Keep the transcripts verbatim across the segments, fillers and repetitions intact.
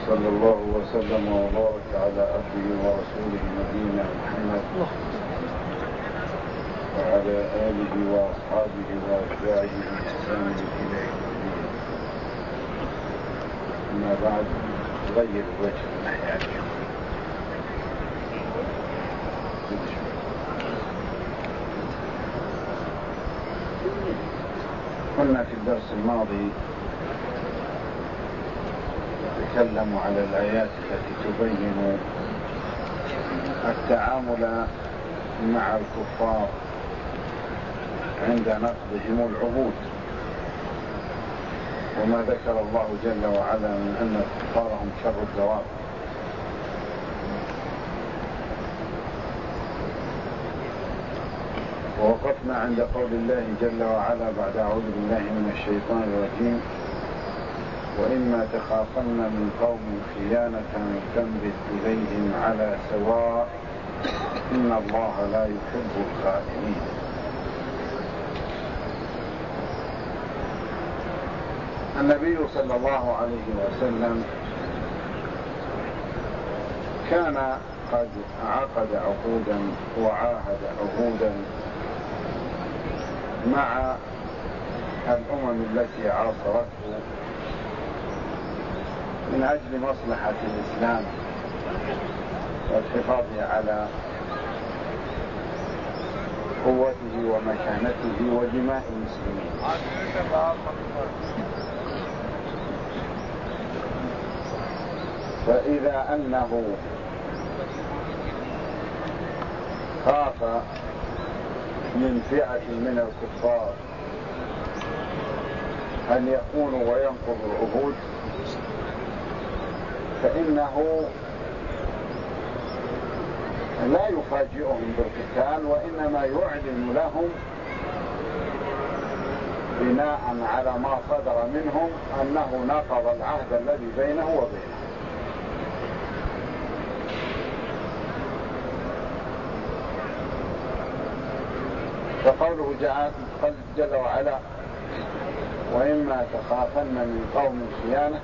صلى الله وسلم وبارك على عبده ورسوله نبينا محمد وعلى آله وأصحابه وأتباعه بإحسان إلى يوم الدين. أما بعد، غير وجه النحيا. قلنا في الدرس الماضي نتكلم على الآيات التي تبين التعامل مع الكفار عند نقضهم العهود، وما ذكر الله جل وعلا من أن الكفار هم شر الدواب. ووقفنا عند قول الله جل وعلا بعد أعوذ بالله من الشيطان الرجيم: وإما تخافن من قوم خيانة فانبذ إليهم على سواء إن الله لا يحب الخائنين. النبي صلى الله عليه وسلم كان قد عقد عقودا وعاهد عهودا مع الأمم التي عاصرته من أجل مصلحة الإسلام والحفاظ على قوته ومكانته ودماء المسلمين. فإذا أنه خاف من فئة من الكفار أن يخونوا وينقضوا العهود، فإنه لا يفاجئهم بالقتال، وإنما يعلن لهم بناء على ما صدر منهم أنه نقض العهد الذي بينه وبينه. فقوله جل وعلا: وإما تخافن من قوم خيانة،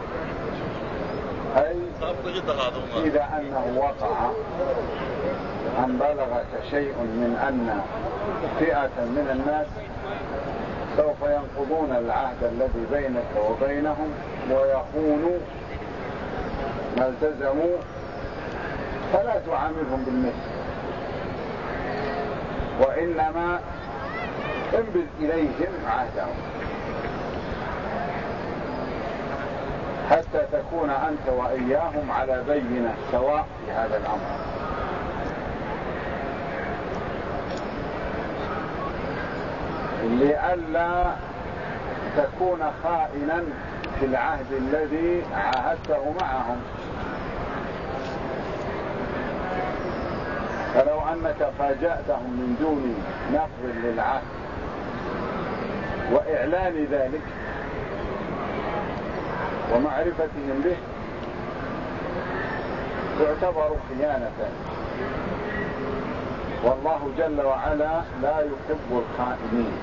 أي إذا أنه وقع أن بلغك شيء من أن فئة من الناس سوف ينقضون العهد الذي بينك وبينهم ويخونوا ما التزموا، فلا تعاملهم بالمثل، وإنما انبذ إليهم عهدهم حتى تكون أنت وإياهم على بينة سواء في هذا الأمر. لئلا تكون خائنا في العهد الذي عاهدته معهم. فلو أنك فاجأتهم من دون نقض للعهد وإعلان ذلك ومعرفتهم به، تعتبر خيانة، والله جل وعلا لا يحب الخائنين.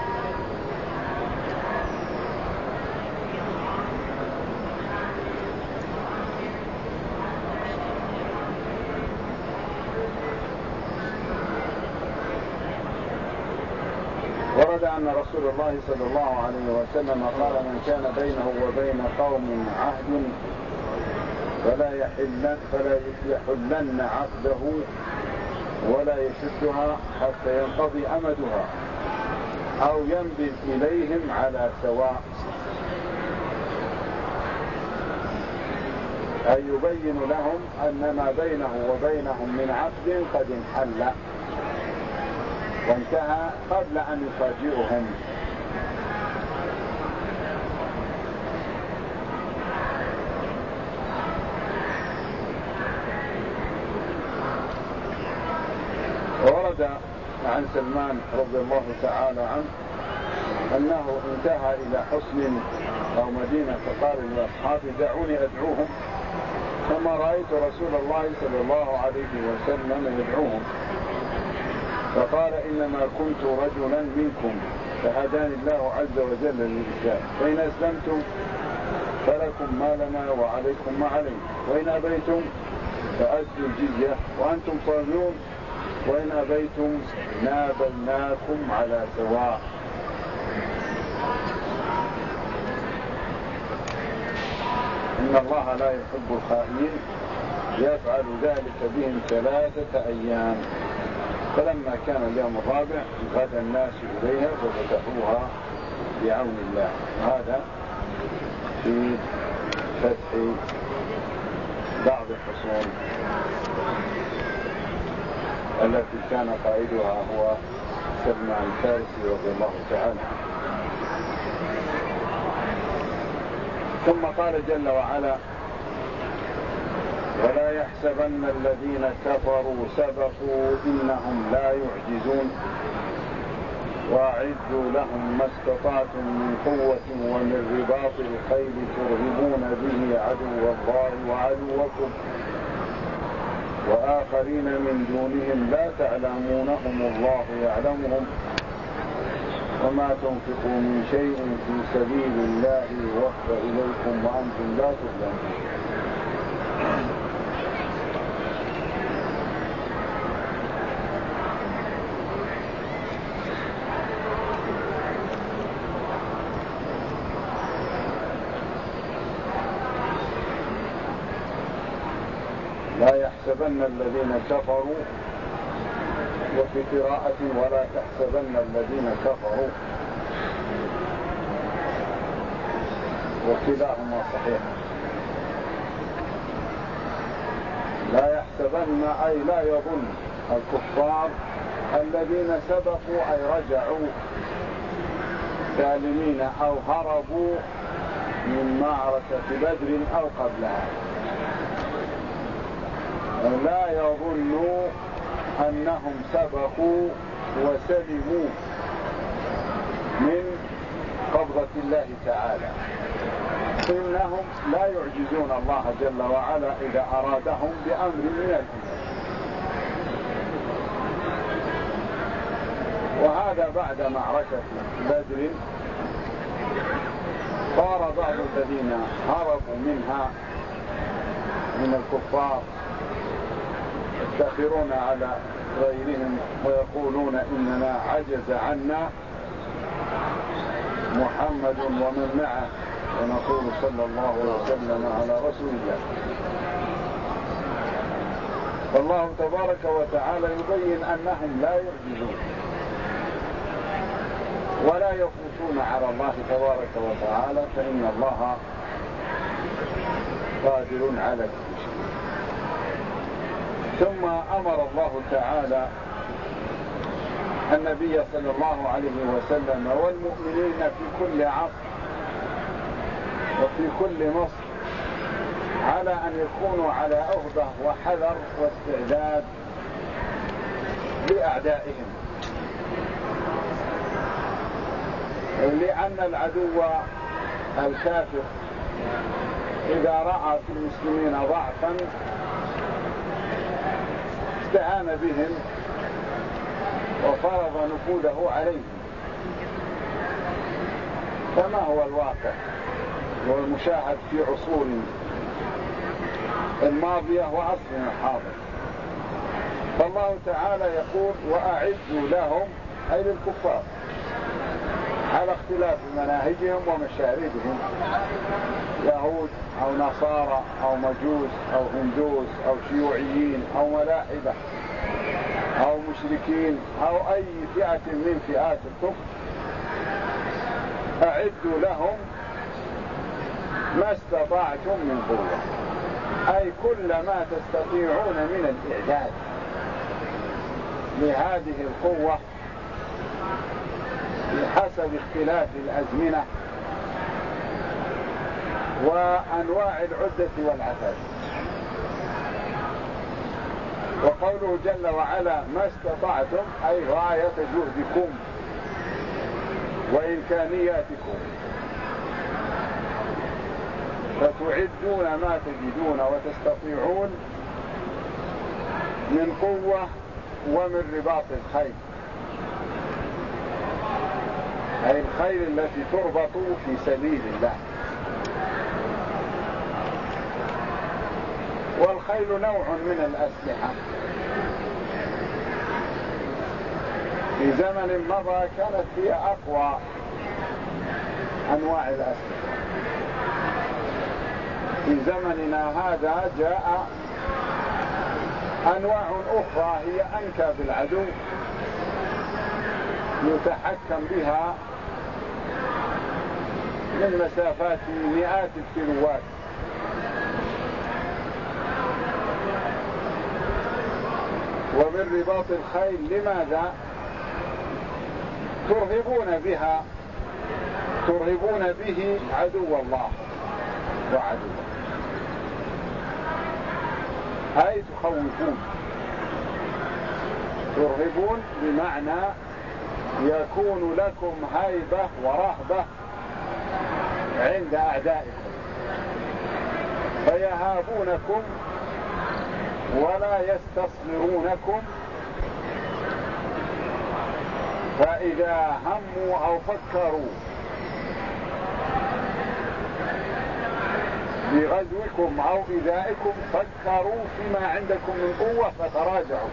ورد أن رسول الله صلى الله عليه وسلم قال: من كان بينه وبين قوم عهد فلا يحلن, فلا يحلن عقده ولا يشدها حتى ينقضي أمدها أو ينبذ إليهم على سواء، أي يبين لهم أن ما بينه وبينهم من عقد قد انحل وانتهى قبل أن يفاجئهم. ورد عن سلمان رضي الله تعالى عنه أنه انتهى إلى حصن أو مدينة فقال لأصحابه: دعوني أدعوهم، ثم رأيت رسول الله صلى الله عليه وسلم يدعوهم، فقال: إنما كنت رجلا منكم فهداني الله عز وجل للإسلام، فإن أسلمتم فلكم ما لنا وعليكم ما علينا، وإن أبيتم فأدوا الجزية وأنتم صاغرون، وإن أبيتم نابلناكم على سواء. إن الله لا يحب الخائنين، يفعل ذلك بهم ثلاثة أيام، فلما كان اليوم الرابع غدا الناس إليها ففتحوها بعون الله. هذا في فتح بعض الحصون التي كان قائدها هو سلمان الفارسي رضي الله تعالى. ثم قال جل وعلا: ولا يحسبن الذين كفروا سبقوا إنهم لا يعجزون وأعدوا لهم ما استطعتم من قوة ومن رباط الخيل ترهبون به عدو الله وعدوكم وآخرين من دونهم لا تعلمونهم الله يعلمهم وما تنفقوا من شيء في سبيل الله يوفى إليكم وأنتم لا تظلمون. لا يحسبن الذين كفروا، وفي قراءة ولا تحسبن الذين كفروا، وكلاهما صحيح. لا يحسبن أي لا يظن الكفار الذين سبقوا أي رجعوا سالمين أو هربوا من معركة بدر أو قبلها، لا يظنوا أنهم سبقوا وسلموا من قبضة الله تعالى، إنهم لا يعجزون الله جل وعلا إذا أرادهم بأمر من الأمور. وهذا بعد معركة بدر صار بعض الذين هربوا منها من الكفار يفتخرون على غيرهم ويقولون إننا عجز عنا محمد ومن معه، ونقول صلى الله عليه وسلم على رسول الله. فالله تبارك وتعالى يبين أنهم لا يعجزون ولا يفوتون على الله تبارك وتعالى، فإن الله قادر على كل شيء. ثم أمر الله تعالى النبي صلى الله عليه وسلم والمؤمنين في كل عصر وفي كل مصر على أن يكونوا على أهبة وحذر واستعداد لأعدائهم، لأن العدو الكافر إذا رأى في المسلمين ضعفا استعان بهم وفرض نفوذه عليهم. فما هو الواقع والمشاهد في عصور الماضية وعصرنا الحاضر؟ فالله تعالى يقول: وأعدوا لهم أي للكفار على اختلاف مناهجهم ومشاردهم، يهود أو نصارى أو مجوس أو هندوس أو شيوعيين أو ملاحدة أو مشركين أو أي فئة من فئات الكفر، أعدوا لهم ما استطعتم من قوة، أي كل ما تستطيعون من الإعداد لهذه القوة بحسب اختلاف الأزمنة وأنواع العدة والعتاد. وقوله جل وعلا ما استطعتم أي غاية جهدكم وإمكانياتكم، فتعدون ما تجدون وتستطيعون من قوة ومن رباط الخيل، أي الخيل التي تربط في سبيل الله. والخيل نوع من الأسلحة. في زمن مضى كانت هي أقوى أنواع الأسلحة. في زمننا هذا جاء أنواع أخرى هي أنكى بالعدو يتحكم بها من مسافات مئات الكيلوات. ومن رباط الخيل لماذا ترهبون بها ترهبون به عدو الله وعدوه، أي تخوفون. ترهبون بمعنى يكون لكم هيبة ورهبة عند أعدائكم فيهابونكم ولا يستصغرونكم، فإذا هموا أو فكروا بغزوكم أو إيذائكم فكروا فيما عندكم من قوة فتراجعوا.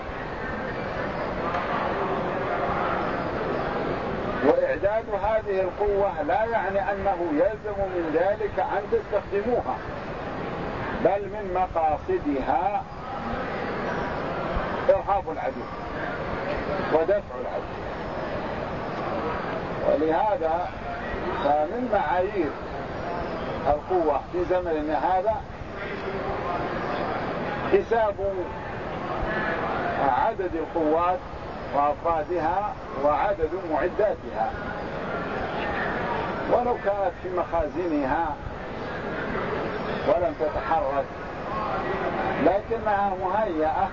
وإعداد هذه القوة لا يعني أنه يلزم من ذلك أن تستخدموها، بل من مقاصدها إرهاب العدو ودفع العدو. ولهذا فمن معايير القوة في زمننا هذا حساب عدد القوات وأفرادها وعدد معداتها، ولو كانت في مخازنها ولم تتحرك لكنها مهيئة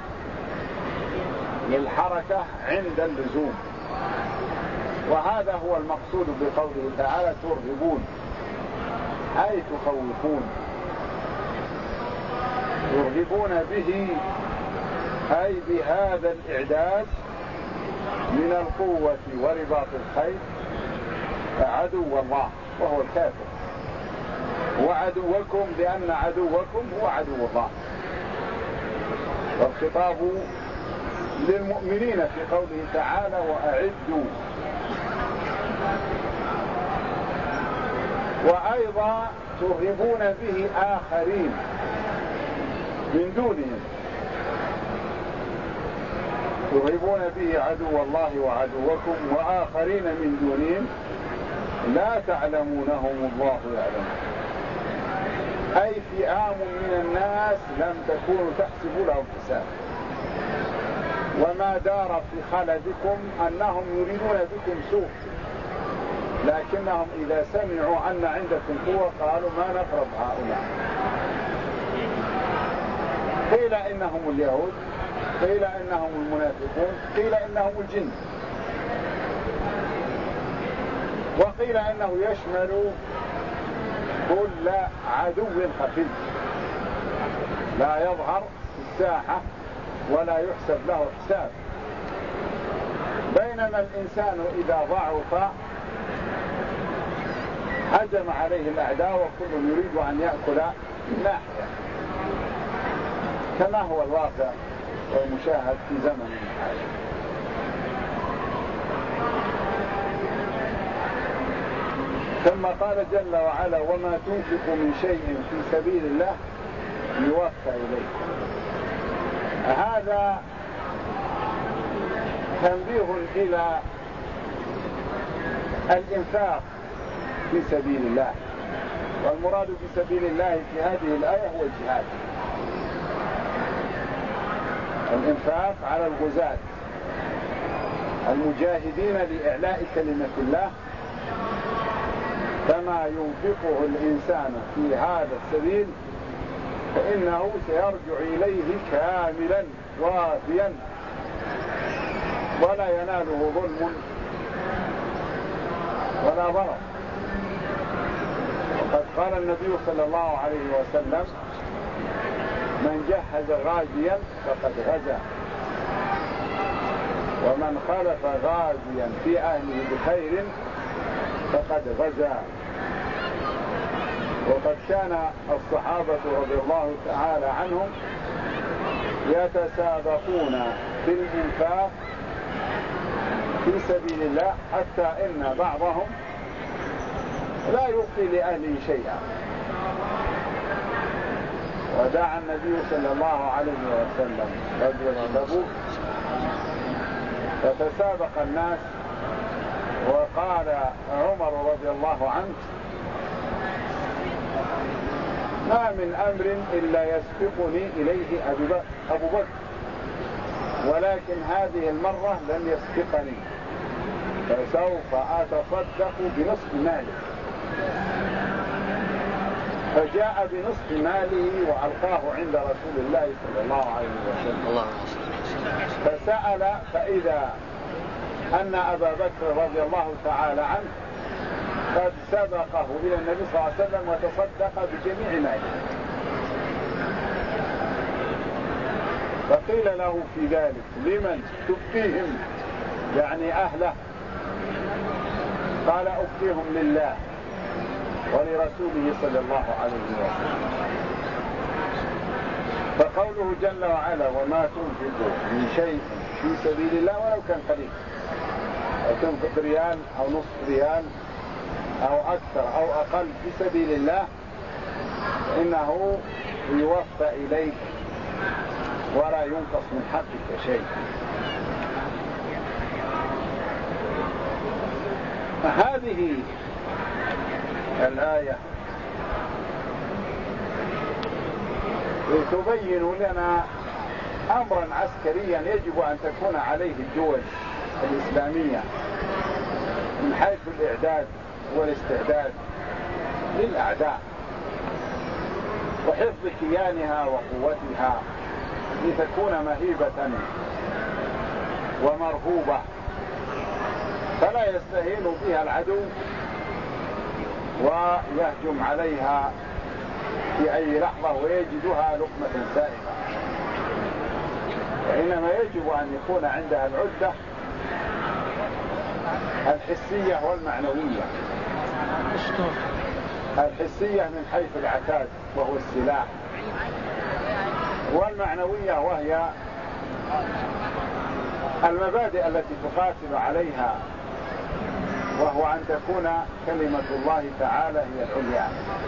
للحركة عند اللزوم. وهذا هو المقصود بقوله تعالى ترهبون، أي تخوفون. يرهبون به أي بهذا الإعداد من القوة ورباط الخيل عدو الله وهو الكافر، وعدوكم لأن عدوكم هو عدو الله. والخطاب للمؤمنين في قوله تعالى وأعدوا. وأيضا ترهبون به آخرين من دونهم، ترهبون به عدو الله وعدوكم وآخرين من دونهم لا تعلمونهم الله يعلم، أي فئام من الناس لم تكونوا تحسبوا لهم حساب. وما دار في خلدكم أنهم يريدون بكم سوء، لكنهم إذا سمعوا أن عندكم قوة قالوا ما نقرب هؤلاء. قيل إنهم اليهود، قيل إنهم المنافقون، قيل إنهم الجن، وقيل إنه يشمل كل عدو خفي لا يظهر في الساحة ولا يحسب له حساب. بينما الإنسان إذا ضعف هجم عليه الأعداء وكل يريد أن يأكل ناحية، كما هو الواقع والمشاهد في زمن حالي. ثم قال جل وعلا وما تنفق من شيء في سبيل الله يوفى إليكم. هذا تنبيه إلى الإنفاق في سبيل الله، والمراد في سبيل الله في هذه الآية هو الجهاد، الإنفاق على الغزاة المجاهدين لإعلاء كلمة الله، فما ينفقه الإنسان في هذا السبيل فإنه سيرجع إليه كاملا وافيا ولا يناله ظلم ولا ضرر. وقد قال النبي صلى الله عليه وسلم من جهز غازيا فقد غزا، ومن خلف غازيا في أهله بخير فقد غزا. وقد كان الصحابة رضي الله تعالى عنهم يتسابقون في الإنفاق في سبيل الله، حتى إن بعضهم لا يبقي لأهله شيئا. ودعا النبي صلى الله عليه وسلم غزوة تبوك فتسابق الناس، وقال عمر رضي الله عنه: ما من أمر إلا يسبقني إليه أبو بكر، ولكن هذه المرة لم يسبقني، فسوف أتصدق بنصف مالي. فجاء بنصف ماله وألقاه عند رسول الله صلى الله عليه وسلم، فسأل فإذا أن أبا بكر رضي الله تعالى عنه قد سبقه إلى النبي صلى الله عليه وسلم وتصدق بجميع ماله. فقيل له في ذلك: لمن تبقيهم؟ يعني أهله. قال: أبقيهم لله ولرسوله صلى الله عليه وسلم. فقوله جل وعلا: وما تنفقوا من شيء في سبيل الله ولو كان قليل، تنفق ريال أو نصف ريال أو أكثر أو أقل في سبيل الله، إنه يوفى إليك ولا ينقص من حقك شيء. هذه الآية تبين لنا أمرا عسكريا يجب أن تكون عليه الدول الإسلامية من حيث الإعداد والاستعداد للأعداء وحفظ كيانها وقوتها لتكون مهيبة ومرهوبة، فلا يستهين بها العدو ويهجم عليها في أي لحظة ويجدها لقمة سائغة، وإنما يجب أن يكون عندها العدة الحسية والمعنوية. الحسية من حيث العتاد وهو السلاح، والمعنوية وهي المبادئ التي تقاتل عليها، وهو أن تكون كلمة الله تعالى هي العليا.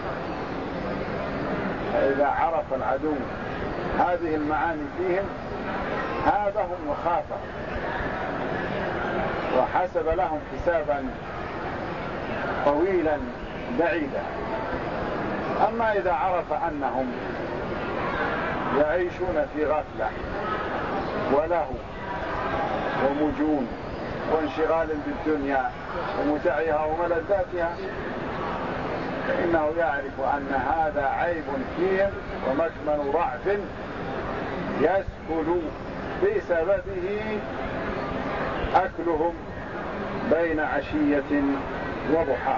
فإذا عرف العدو هذه المعاني فيهم هابهم وخافهم وحسب لهم حسابا طويلا بعيدا. أما إذا عرف أنهم يعيشون في غفلة وله ومجون وانشغال بالدنيا ومتعها وملذاتها، فإنه يعرف أن هذا عيب فيهم ومكمن ضعف يسهل بسببه أكلهم بين عشية وضحاها.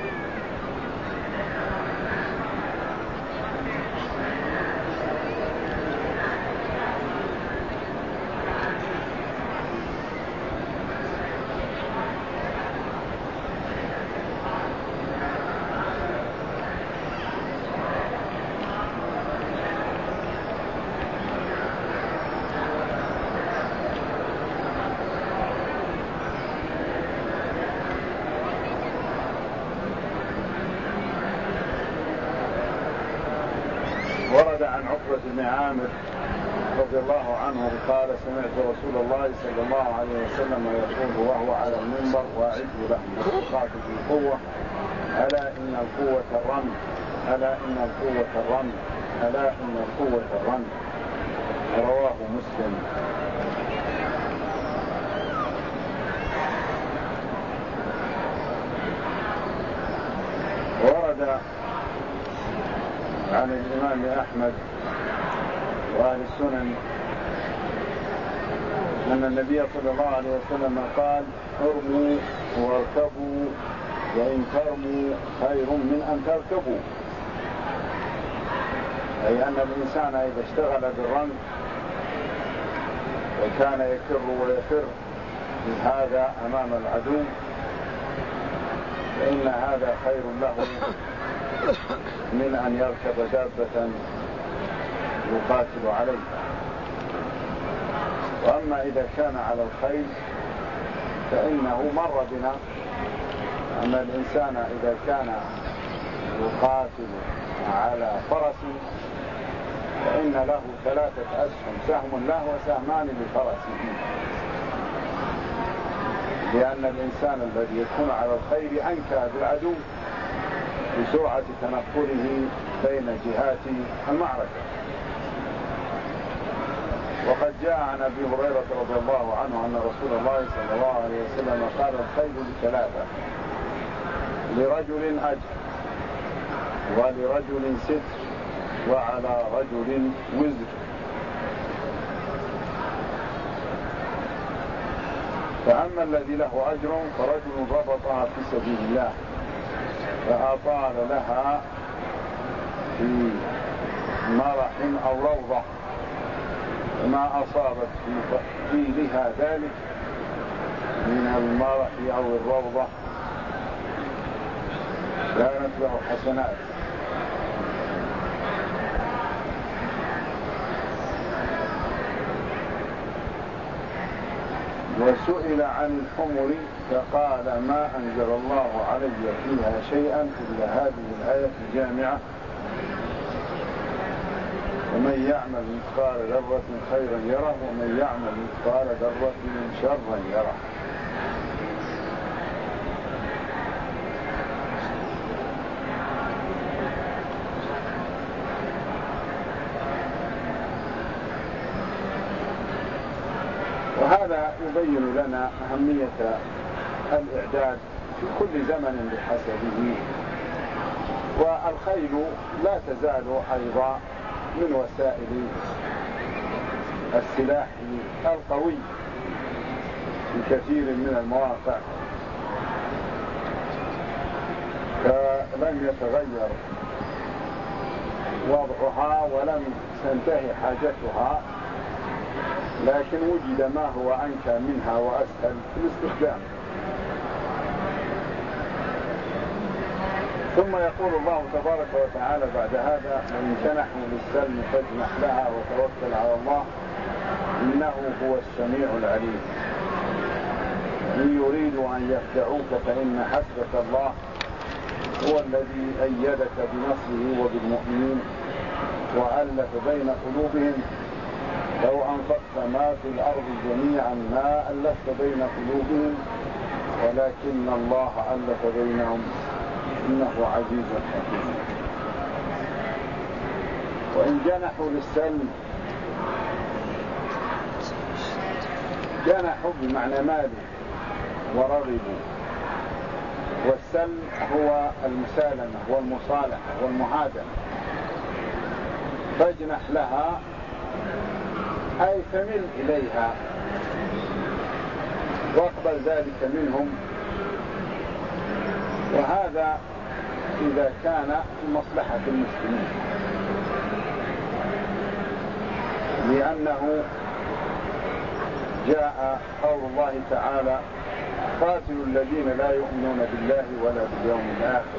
ورد عن عقبة بن عامر رضي الله عنه قال: سمعت رسول الله صلى الله عليه وسلم يقول وهو على المنبر: وأعدوا لهم ما استطعتم بالقوة، ألا إن القوة الرمي، ألا إن القوة الرمي، ألا إن القوة الرمي. رواه مسلم. ورد عن الإمام أحمد وأهل السنن أن النبي صلى الله عليه وسلم قال: ارموا واركبوا، وإن ترموا خير من أن تركبوا. أي أن الإنسان إذا اشتغل بالرمي وكان يكر ويفر من هذا أمام العدو، فإن هذا خير له من أن يركب دابة يقاتل عليها. وأما إذا كان على الخيل فإنه مر بنا أن الإنسان إذا كان يقاتل على فرس فإن له ثلاثة أسهم، سهم له وسهمان لفرسه، لأن الإنسان الذي يكون على الخيل أنكى بالعدو بسرعة تنقله بين جهات المعركة. وقد جاء عن أبي هريرة رضي الله عنه أن رسول الله صلى الله عليه وسلم قال: الخيل بثلاثة، لرجل أجر ولرجل ستر وعلى رجل وزر. فأما الذي له أجر فرجل ربطها في سبيل الله فأطال لها في مرح أو روضة، ما أصابت في فيلها ذلك من المرح أو الروضة كانت له حسنات. وسئل عن الحمر فقال: ما أنزل الله علي فيها شيئا إلا هذه الآية الجامعة: ومن يعمل مثقال ذرة خيرا يره ومن يعمل مثقال ذرة شرا يره. وهذا يبين لنا أهمية الإعداد في كل زمن بحسبه. والخيل لا تزال أيضا من وسائل السلاح القوي في كثير من المواقع، فلم يتغير وضعها ولم تنتهي حاجتها، لكن وجد ما هو أنكى منها وأسهل في الاستخدام. ثم يقول الله تبارك وتعالى بعد هذا: وإن جنحوا للسلم فاجنح لها وتوكل على الله إنه هو السميع العليم. إن يريدوا أن يخدعوك فإن حسبك الله هو الذي أيدك بنصره وبالمؤمنين وألف بين قلوبهم لو أنفقت ما في الأرض جميعا ما ألفت بين قلوبهم ولكن الله ألف بينهم إنه عزيز حكيم. وإن جنحوا للسلم، جنحوا بمعنى مالوا ورغبوا، والسلم هو المسالمة والمصالحة والمعادلة. فاجنح لها أي فمل إليها واقبل ذلك منهم، وهذا إذا كان في مصلحة المسلمين، لأنه جاء قول الله تعالى: قاتلوا الذين لا يؤمنون بالله ولا باليوم الآخر.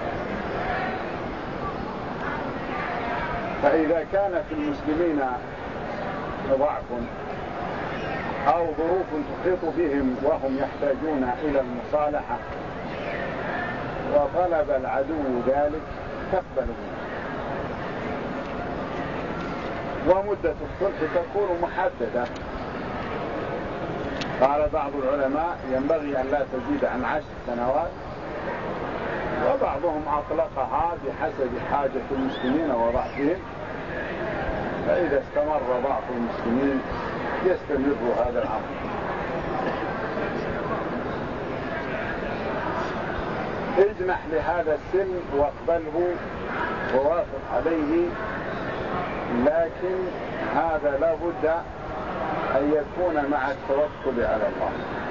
فإذا كان في المسلمين ضعف أو ظروف تحيط بهم وهم يحتاجون إلى المصالحة وطلب العدو ذلك تقبل منه. ومدة الصلح تكون محددة. قال بعض العلماء: ينبغي أن لا تزيد عن عشر سنوات، وبعضهم أطلقها بحسب حاجة المسلمين وضعفهم، فإذا استمر ضعف المسلمين يستمر هذا الأمر. اجنح لهذا السلم واقبله ووافق عليه، لكن هذا لا بد أن يكون مع التوكل على الله.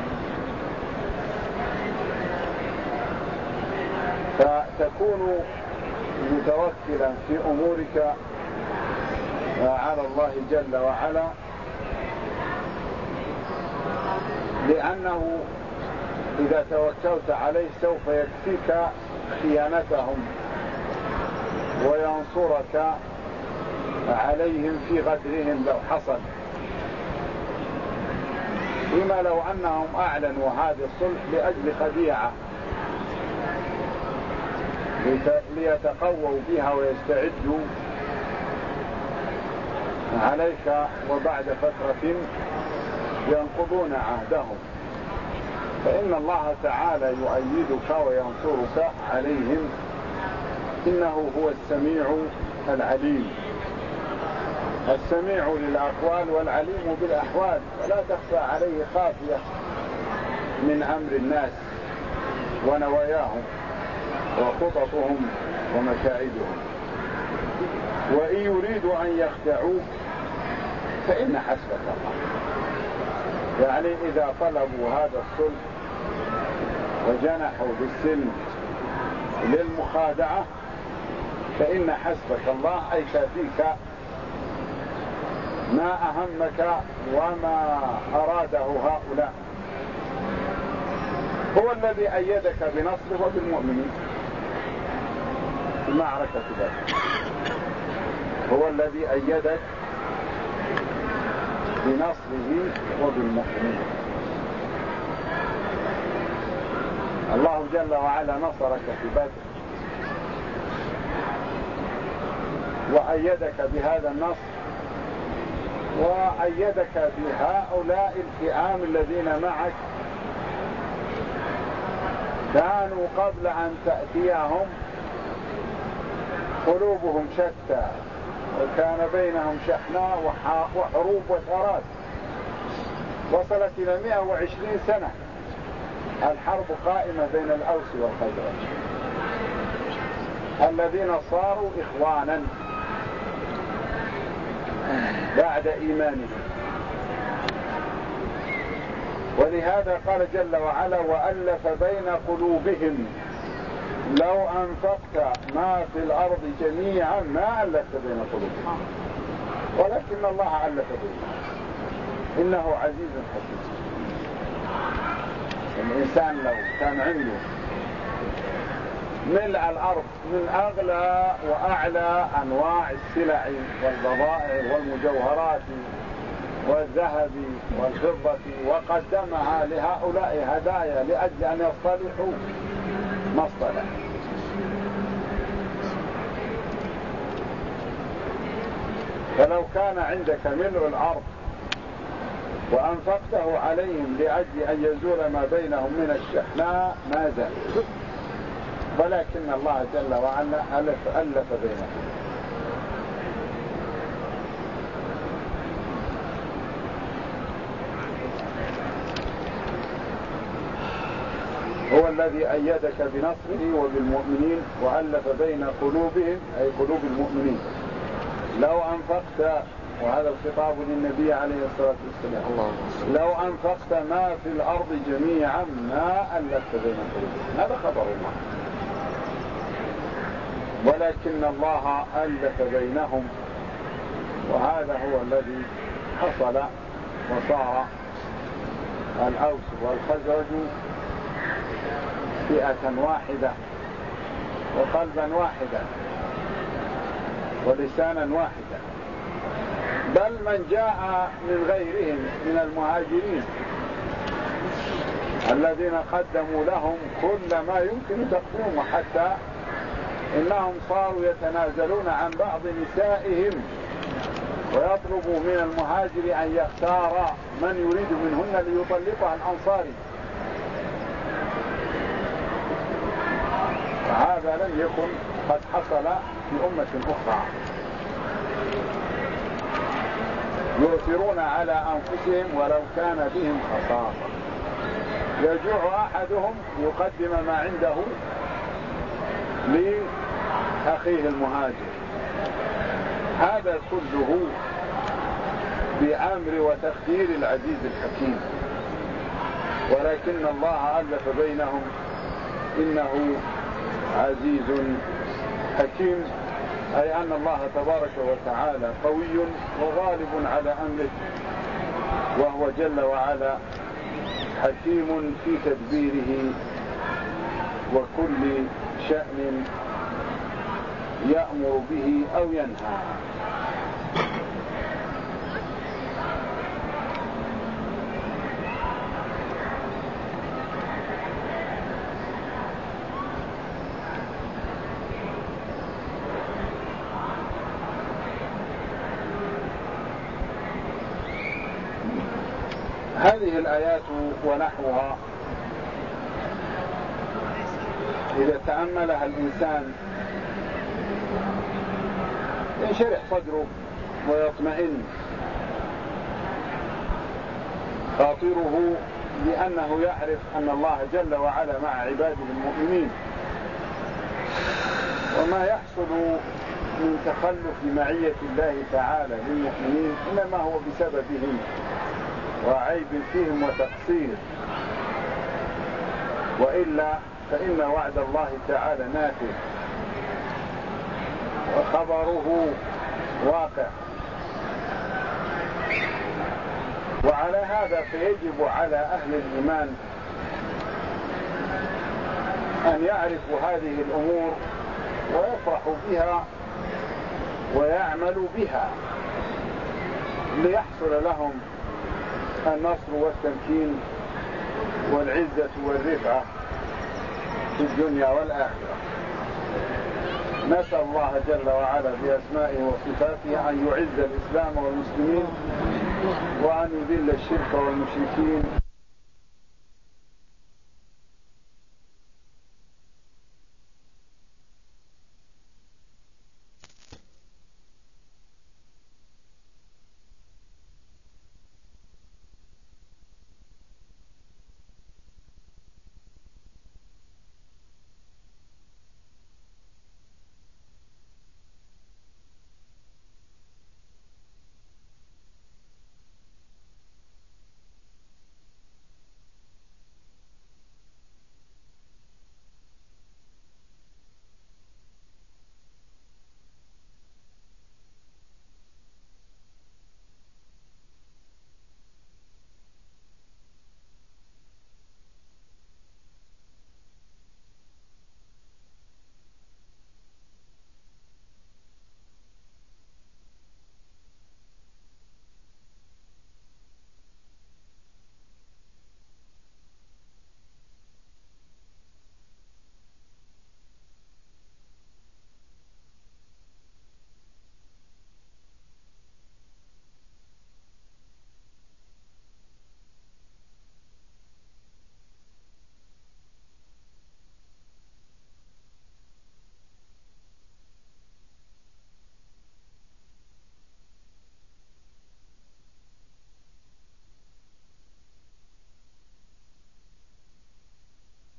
فتكون متوكلا في أمورك على الله جل وعلا، لأنه إذا توكلت عليه سوف يكفيك خيانتهم وينصرك عليهم في غدرهم لو حصل، فيما لو أنهم أعلنوا هذا الصلح لأجل خديعة ليتقووا بها ويستعدوا عليك، وبعد فترة ينقضون عهدهم، فإن الله تعالى يؤيدك وينصرك عليهم، إنه هو السميع العليم، السميع للأقوال والعليم بالأحوال، ولا تخفى عليه خافية من أمر الناس ونواياهم وخططهم ومكائدهم. وإن يريدوا أن يخدعوك فإن حسبك الله، يعني إذا طلبوا هذا الصلح وجنحوا بالسلم للمخادعة فإن حسبك الله، أي كافيك ما أهمك وما أراده هؤلاء. هو الذي أيدك بنصره وبالمؤمنين في معركة بدر، هو الذي أيدك بنصره وبالمؤمنين. الله جل وعلا نصرك في بدر وأيدك بهذا النصر، وأيدك بهؤلاء الفئام الذين معك كانوا قبل أن تأتيهم قلوبهم شتى، وكان بينهم شحناء وحروب وثارات، وصلت إلى مئة وعشرين سنة الحرب قائمة بين الأوس والخزرج الذين صاروا إخوانا بعد إيمانهم. ولهذا قال جل وعلا: وألف بين قلوبهم لو أنفقت ما في الأرض جميعا ما ألفت بين قلوبهم ولكن الله ألف بينهم إنه عزيز حكيم. الإنسان لو كان عنده ملء الأرض من أغلى وأعلى أنواع السلع والبضائع والمجوهرات والذهب والفضة وقدمها لهؤلاء هدايا لأجل أن يصطلحوا ما اصطلح، فلو كان عندك ملء الأرض وأنفقته عليهم لأجل أن يزول ما بينهم من الشحناء ما زال، ولكن الله جل وعلا ألف, ألف بينهم. هو الذي أيدك بنصره وبالمؤمنين وألف بين قلوبهم أي قلوب المؤمنين. لو أنفقت، وهذا الخطاب للنبي عليه الصلاة والسلام، لو أنفقت ما في الأرض جميعا ما ألفت بين قلوبهم، هذا خبر الله، ولكن الله ألف بينهم، وهذا هو الذي حصل، وصار الأوس والخزرج فئة واحدة وقلبا واحدا ولسانا واحدا، بل من جاء من غيرهم من المهاجرين الذين قدموا لهم كل ما يمكن تقديمه، حتى إنهم صاروا يتنازلون عن بعض نسائهم ويطلبوا من المهاجر أن يختار من يريد منهن ليطلقها الأنصاري، فهذا لم يكن قد حصل في أمة أخرى. يؤثرون على أنفسهم ولو كان بهم خصاصة، يجوع أحدهم يقدم ما عنده لأخيه المهاجر، هذا كله بأمر وتخدير العزيز الحكيم، ولكن الله ألف بينهم إنه عزيز حكيم، أي أن الله تبارك وتعالى قوي وغالب على أمره، وهو جل وعلا حكيم في تدبيره، وكل شأن يأمر به أو ينهى. هذه الآيات ونحوها إذا تأملها الإنسان ينشرح صدره ويطمئن خاطره، لأنه يعرف أن الله جل وعلا مع عباده المؤمنين، وما يحصل من تخلف معية الله تعالى للمؤمنين إنما هو بسببهم وعيب فيهم وتقصير، وإلا فإن وعد الله تعالى نافذ وخبره واقع. وعلى هذا فيجب على أهل الإيمان أن يعرفوا هذه الأمور ويفرحوا بها ويعملوا بها ليحصل لهم النصر والتمكين والعزة والرفعة في الدنيا والآخرة. نسأل الله جل وعلا بأسمائه وصفاته أن يعز الإسلام والمسلمين وأن يذل الشرك والمشركين.